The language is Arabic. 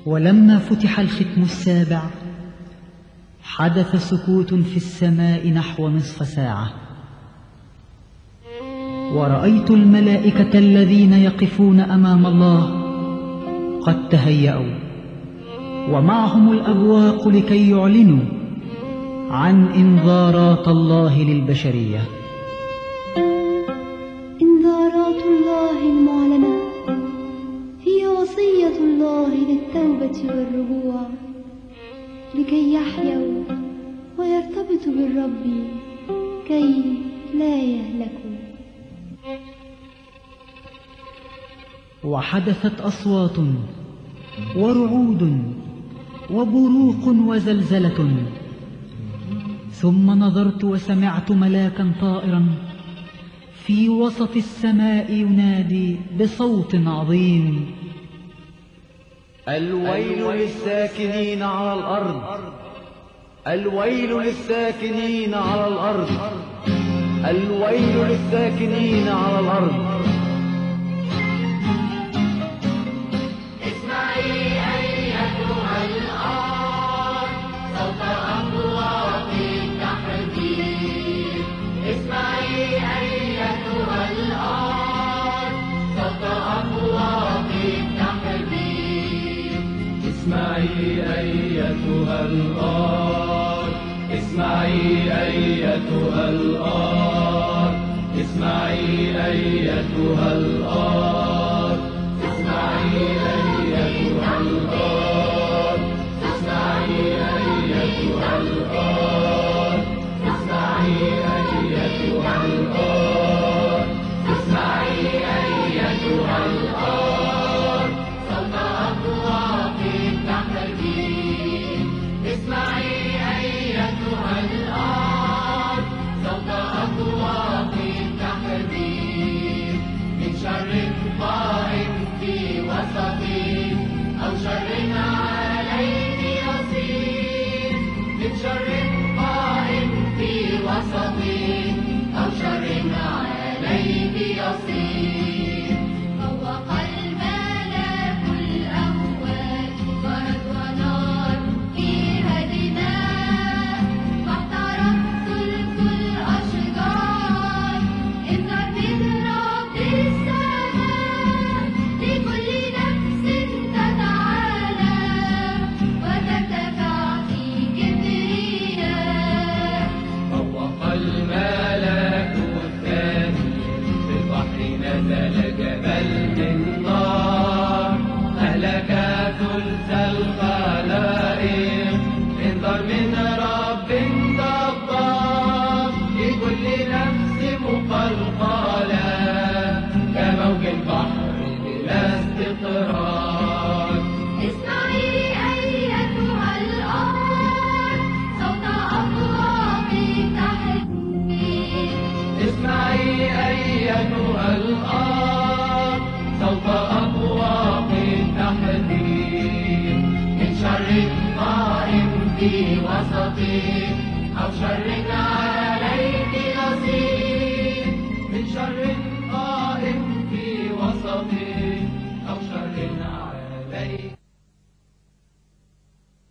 ولما فتح الختم السابع حدث سكوت في السماء نحو نصف ساعة، ورأيت الملائكة الذين يقفون أمام الله قد تهيأوا، ومعهم الأبواق لكي يعلنوا عن إنذارات الله للبشرية. إنذارات الله المعلنة هي وصية الله للتوبة والرجوع، لكي يحيوا ويرتبطوا بالرب كي لا يهلكوا. وحدثت أصوات ورعود وبروق وزلزلة، ثم نظرت وسمعت ملاكا طائرا في وسط السماء ينادي بصوت عظيم: الويل للساكنين على الأرض، الويل للساكنين على الأرض، الويل للساكنين على الأرض. اسمعي أيتها الأرض، اسمعي أيتها الأرض، اسمعي أيتها الأرض، اسمعي أيتها الأرض، اسمعي أيتها الأرض، اسمعي أيتها الأرض، اسمعي أيتها الأرض. في وسطي أو شر عليك نصيب من شر